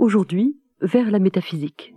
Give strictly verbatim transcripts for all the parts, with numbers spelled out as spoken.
aujourd'hui vers la métaphysique.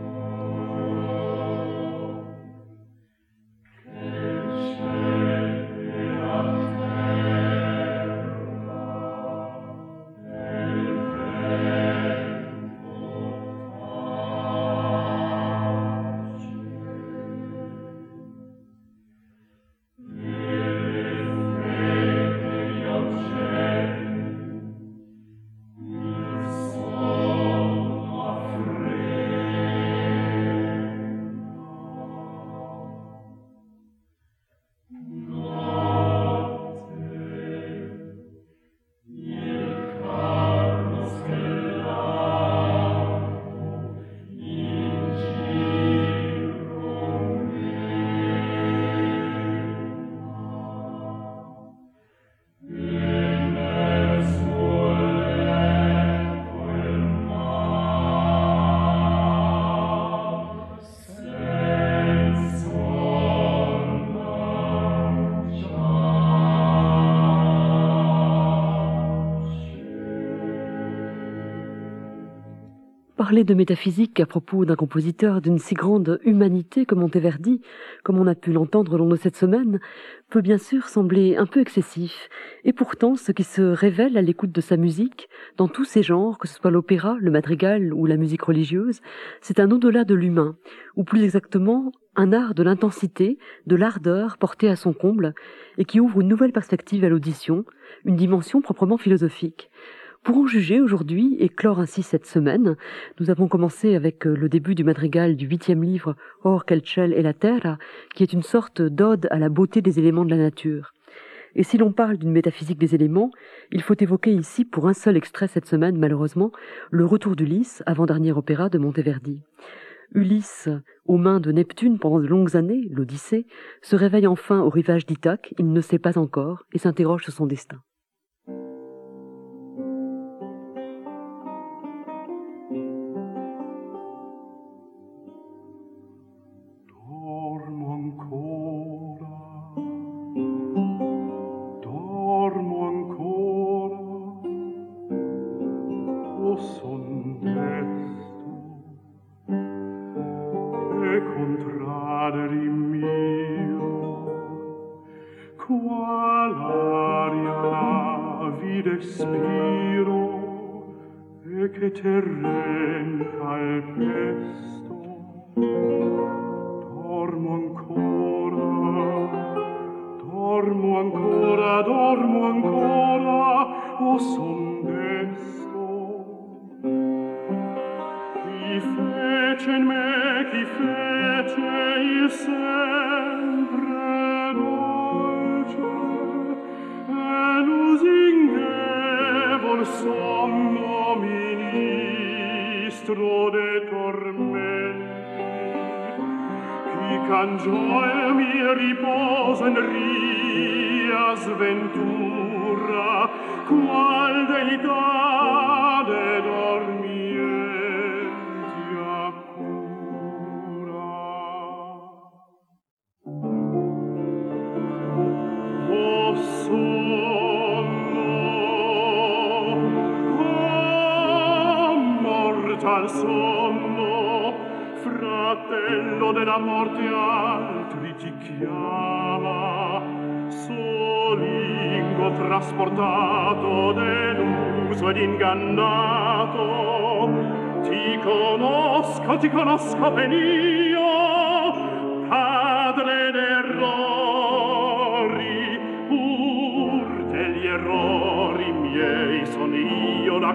Parler de métaphysique à propos d'un compositeur d'une si grande humanité que Monteverdi, comme on a pu l'entendre au long de cette semaine, peut bien sûr sembler un peu excessif. Et pourtant, ce qui se révèle à l'écoute de sa musique, dans tous ses genres, que ce soit l'opéra, le madrigal ou la musique religieuse, c'est un au-delà de l'humain, ou plus exactement, un art de l'intensité, de l'ardeur portée à son comble, et qui ouvre une nouvelle perspective à l'audition, une dimension proprement philosophique. Pour en juger aujourd'hui et clore ainsi cette semaine, nous avons commencé avec le début du madrigal du huitième livre Or quel ciel e la terra, qui est une sorte d'ode à la beauté des éléments de la nature. Et si l'on parle d'une métaphysique des éléments, il faut évoquer ici, pour un seul extrait cette semaine malheureusement, le Retour d'Ulysse, avant-dernier opéra de Monteverdi. Ulysse, aux mains de Neptune pendant de longues années, l'Odyssée, se réveille enfin au rivage d'Ithaque, il ne sait pas encore, et s'interroge sur son destin. Trasportato, deluso ed ingannato, ti conosco, ti conosco ben io, padre d'errori, pur degli errori miei son io la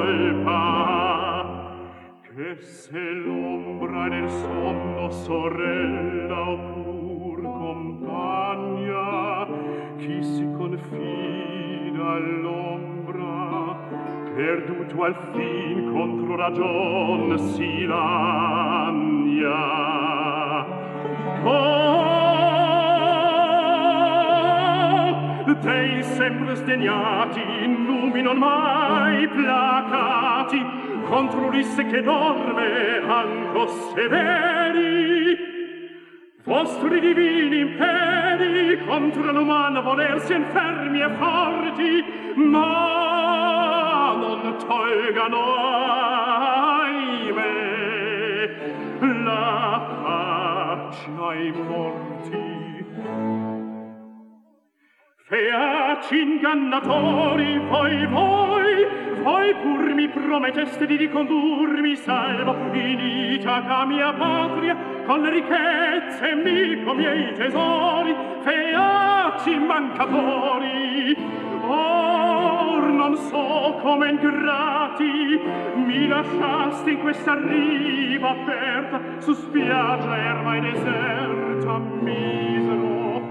colpa, che se l'ombra nel sonno sorella o pur compagna, chi si confida all'ombra, perduto al fin contro ragion si lagna. Oh, dei sempre sdegnati, numi non mai placati, contro Ulisse che dorme anco severi, vostri divini imperi contro l'umano volersi infermi e forti, ma non tolgano dei morti. Feaci ingannatori, voi, voi, voi pur mi prometteste di ricondurmi salvo in Itaca mia patria, con le ricchezze mi con miei tesori, feaci mancatori. Or non so come ingrati mi lasciaste in questa riva aperta, su spiaggia erma e deserta, misero,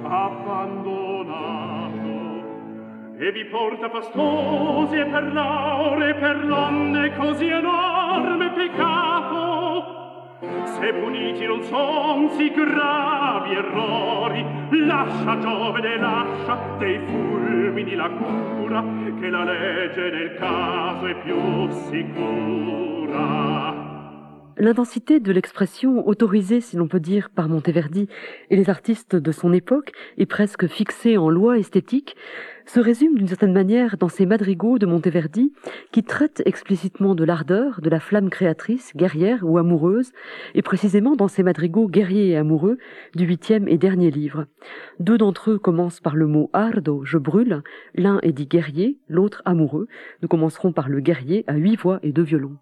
abbandonato, e vi porta fastosi e per l'aure e per l'onne così enorme peccato. Se puniti non son sì gravi errori, lascia Giovene, lascia dei fulmini la cura, che la legge nel caso è più sicura. L'intensité de l'expression autorisée, si l'on peut dire, par Monteverdi et les artistes de son époque, et presque fixée en loi esthétique, se résume d'une certaine manière dans ces madrigaux de Monteverdi qui traitent explicitement de l'ardeur, de la flamme créatrice, guerrière ou amoureuse, et précisément dans ces madrigaux guerriers et amoureux du huitième et dernier livre. Deux d'entre eux commencent par le mot ardo, je brûle, l'un est dit guerrier, l'autre amoureux. Nous commencerons par le guerrier à huit voix et deux violons.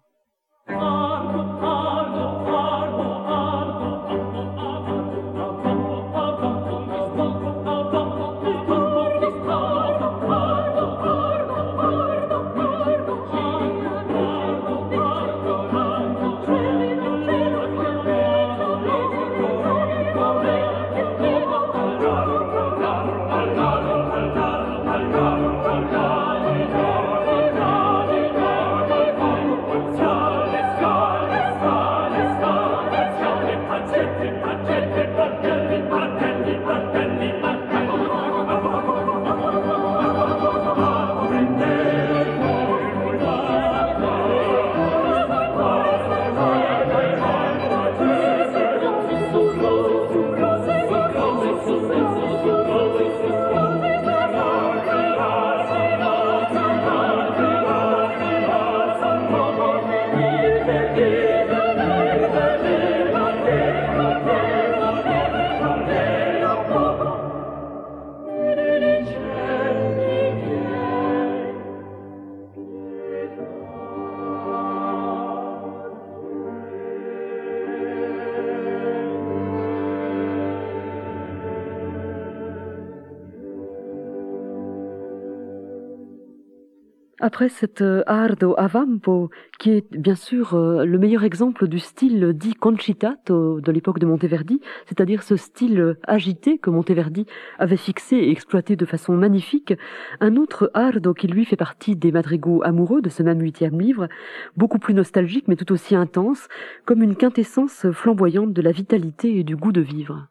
Après cet euh, ardo avampo, qui est bien sûr euh, le meilleur exemple du style dit concitato de l'époque de Monteverdi, c'est-à-dire ce style euh, agité que Monteverdi avait fixé et exploité de façon magnifique, un autre ardo qui lui fait partie des madrigaux amoureux de ce même huitième livre, beaucoup plus nostalgique mais tout aussi intense, comme une quintessence flamboyante de la vitalité et du goût de vivre.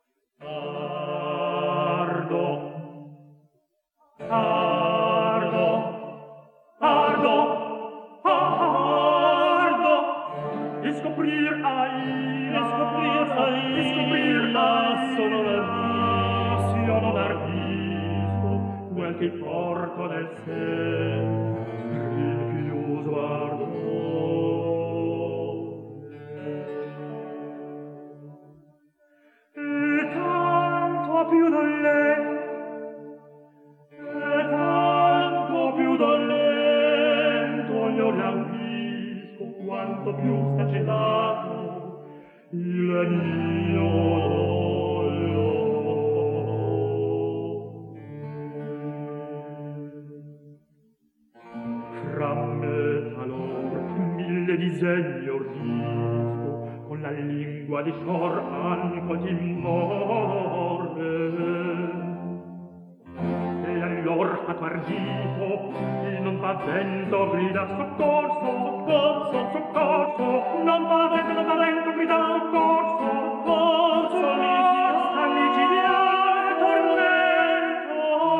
Ardo, ardo, ardo, ardo, e scoprir ai, e scoprir ai, e scoprir lasso non ardisco, io non ardisco, quel che porto nel sen, rinchiuso ardo. E tanto più dolente, e tanto più dolento io rampisco, quanto più sta celato il mio dolore. Fra me talor mille disegni ordisco, con la lingua di scior anco ti morde. E allor stato ardito, il non pavento grida soccorso, soccorso, soccorso, non pavento, non pavento grida soccorso, soccorso, mi sta micidiale tormento.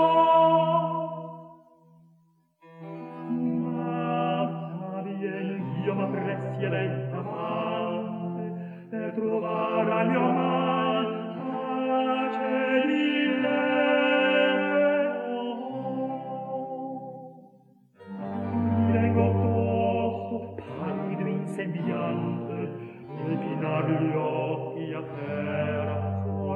Ma vien io m'appressi e lentamente per trovare al mio mal pace di letto. Mi vengo tosto, pallido insembiante, e chinar gli occhi a terra,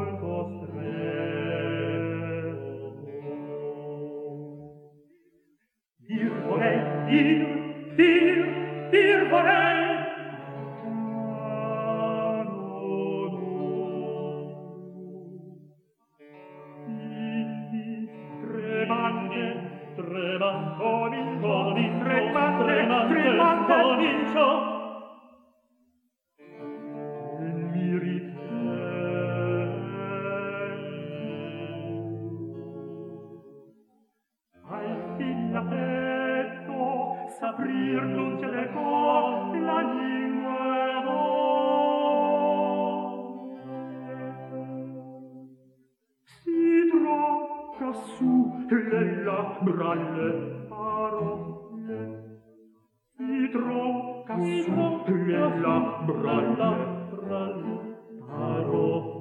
le labbra, le parole, si trocca su le labbra, labbra, le parole.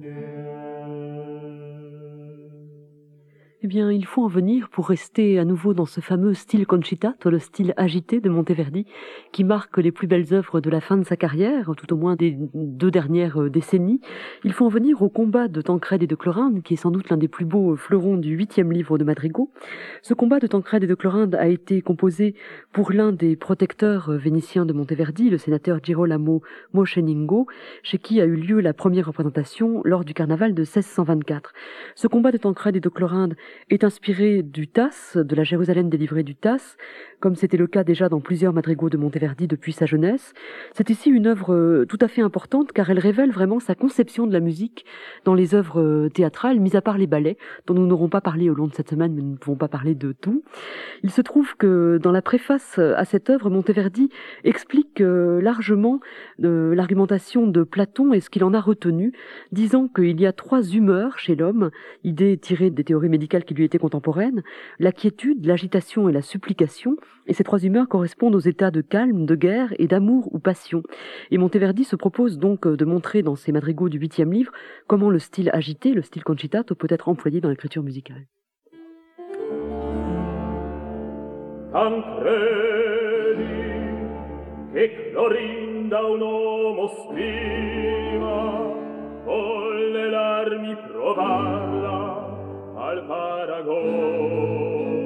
Eh bien, il faut en venir pour rester à nouveau dans ce fameux style concitato, le style agité de Monteverdi, qui marque les plus belles œuvres de la fin de sa carrière, tout au moins des deux dernières décennies. Il faut en venir au combat de Tancrède et de Clorinde, qui est sans doute l'un des plus beaux fleurons du huitième livre de Madrigaux. Ce combat de Tancrède et de Clorinde a été composé pour l'un des protecteurs vénitiens de Monteverdi, le sénateur Girolamo Mocenigo, chez qui a eu lieu la première représentation lors du carnaval de seize cent vingt-quatre. Ce combat de Tancrède et de Clorinde est inspiré du Tasse, de la Jérusalem délivrée du Tasse, comme c'était le cas déjà dans plusieurs madrigaux de Monteverdi depuis sa jeunesse. C'est ici une œuvre tout à fait importante car elle révèle vraiment sa conception de la musique dans les œuvres théâtrales, mis à part les ballets, dont nous n'aurons pas parlé au long de cette semaine, mais nous ne pouvons pas parler de tout. Il se trouve que dans la préface à cette œuvre, Monteverdi explique largement l'argumentation de Platon et ce qu'il en a retenu, disant qu'il y a trois humeurs chez l'homme, idée tirée des théories médicales qui lui étaient contemporaines, la quiétude, l'agitation et la supplication, et ces trois humeurs correspondent aux états de calme, de guerre et d'amour ou passion. Et Monteverdi se propose donc de montrer dans ses madrigaux du huitième livre comment le style agité, le style concitato, peut être employé dans l'écriture musicale. Tancredi, che Clorinda un uomo stima, volle l'armi provarla al paragone.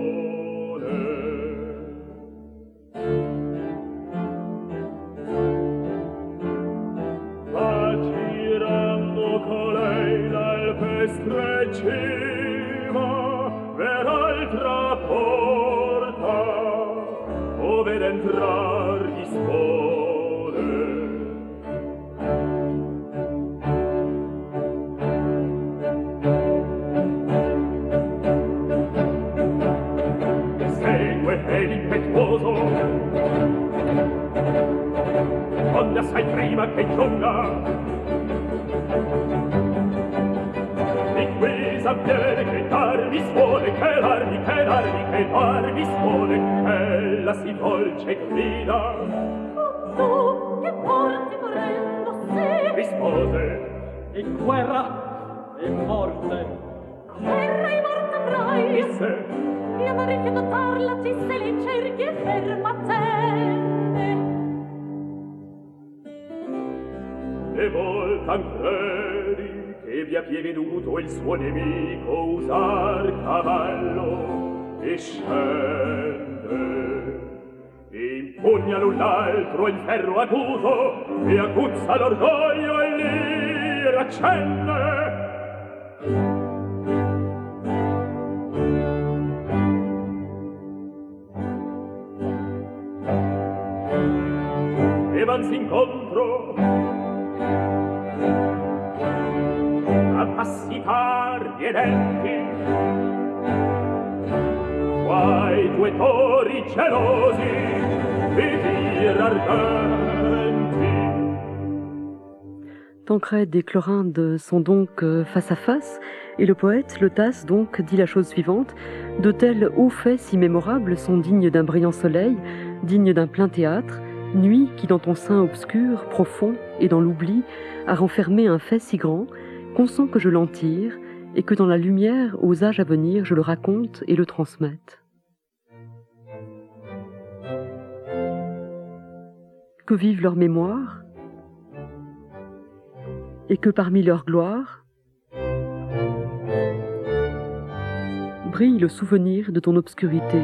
Va girando colei l'alpestre cima per altra porta, ove d'entrar dispone. Segue ed impetuoso, onde assai prima che giunga, di qui s'avviene che darmi suone, che darmi, che darmi, che darmi suone, ella si volge e grida. Tu che porti morendo sì, Rispose, e guerra e morte. guerra e morte avrai. disse, Io non rifiuto darla, ti se li cerchi e ferma te. e vol Tancredi che vi abbia veduto il suo nemico usar cavallo e scende, e impugna l'un l'altro il ferro acuto e aguzza l'orgoglio e l'ira accende. E vansi incontro a passi tardi e lenti, quai due tori gelosi e tir ardenti. Tancrède et Clorinde sont donc face à face, et le poète, le Tasse, donc, dit la chose suivante: de tels hauts faits si mémorables sont dignes d'un brillant soleil, dignes d'un plein théâtre, nuit qui dans ton sein obscur, profond, et dans l'oubli, a renfermé un fait si grand, qu'on sent que je l'en tire, et que dans la lumière, aux âges à venir, je le raconte et le transmette. Que vive leur mémoire, et que parmi leur gloire, brille le souvenir de ton obscurité.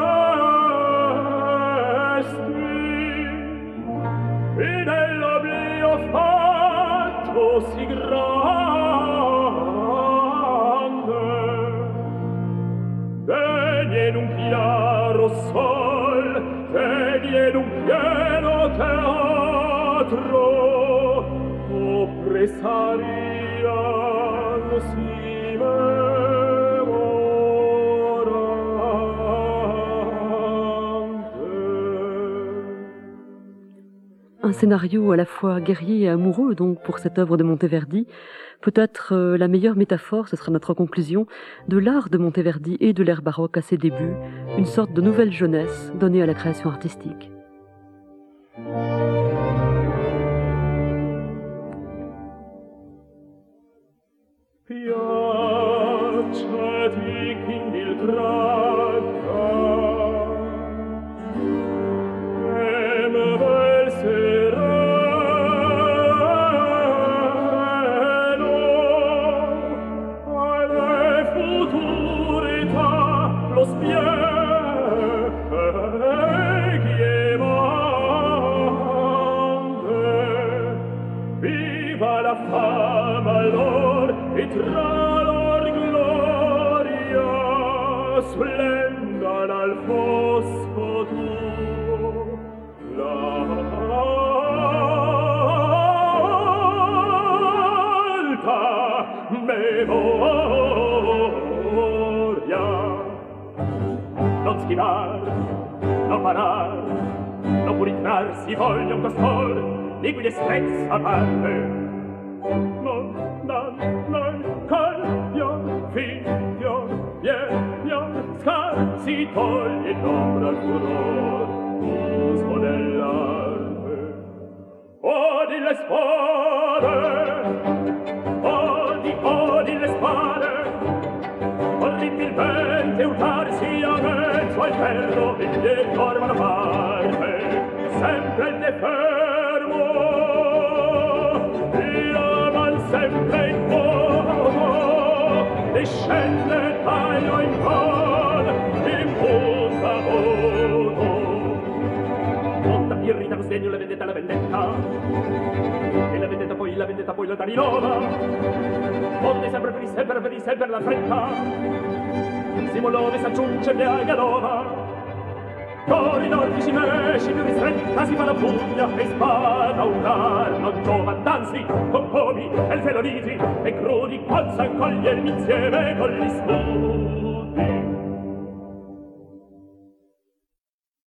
E dell'oblio e salian sime Un scénario à la fois guerrier et amoureux, donc, pour cette œuvre de Monteverdi. Peut-être euh, la meilleure métaphore, ce sera notre conclusion, de l'art de Monteverdi et de l'ère baroque à ses débuts, une sorte de nouvelle jeunesse donnée à la création artistique. Piaceti quindi il tratta, e me bel sereno, alle futurità lo spieghiemante, viva la fama lor e tra splendan al fosco tuo l'alta memoria. Non schivar, non parar, non pur intrarsi voglia un costor, liquidi e sprezza parte. Non, non, non, calpion, fintion, vienion, scarsi toglie l'ombra al furor, uso dell'arte. Odi le spade, odi, odi le spade, corriti il vento e urtarsi a mezzo al ferro, il dietro arma da parte, sempre il defermo, la man sempre in fuoco, discende taglio in con, in punta voto. Monta irrita con segno la vendetta, la vendetta, e la vendetta poi, la vendetta poi la tarinova. Monte sempre per sempre, per sempre la fretta, si muove, s'aggiunge via galova. Corridor si mesci più ristretta, si fa la pugna e spada un'arma nuova. Danzi, con pomi e feloniti e crudi, alza a cogliermi insieme con gli scudi.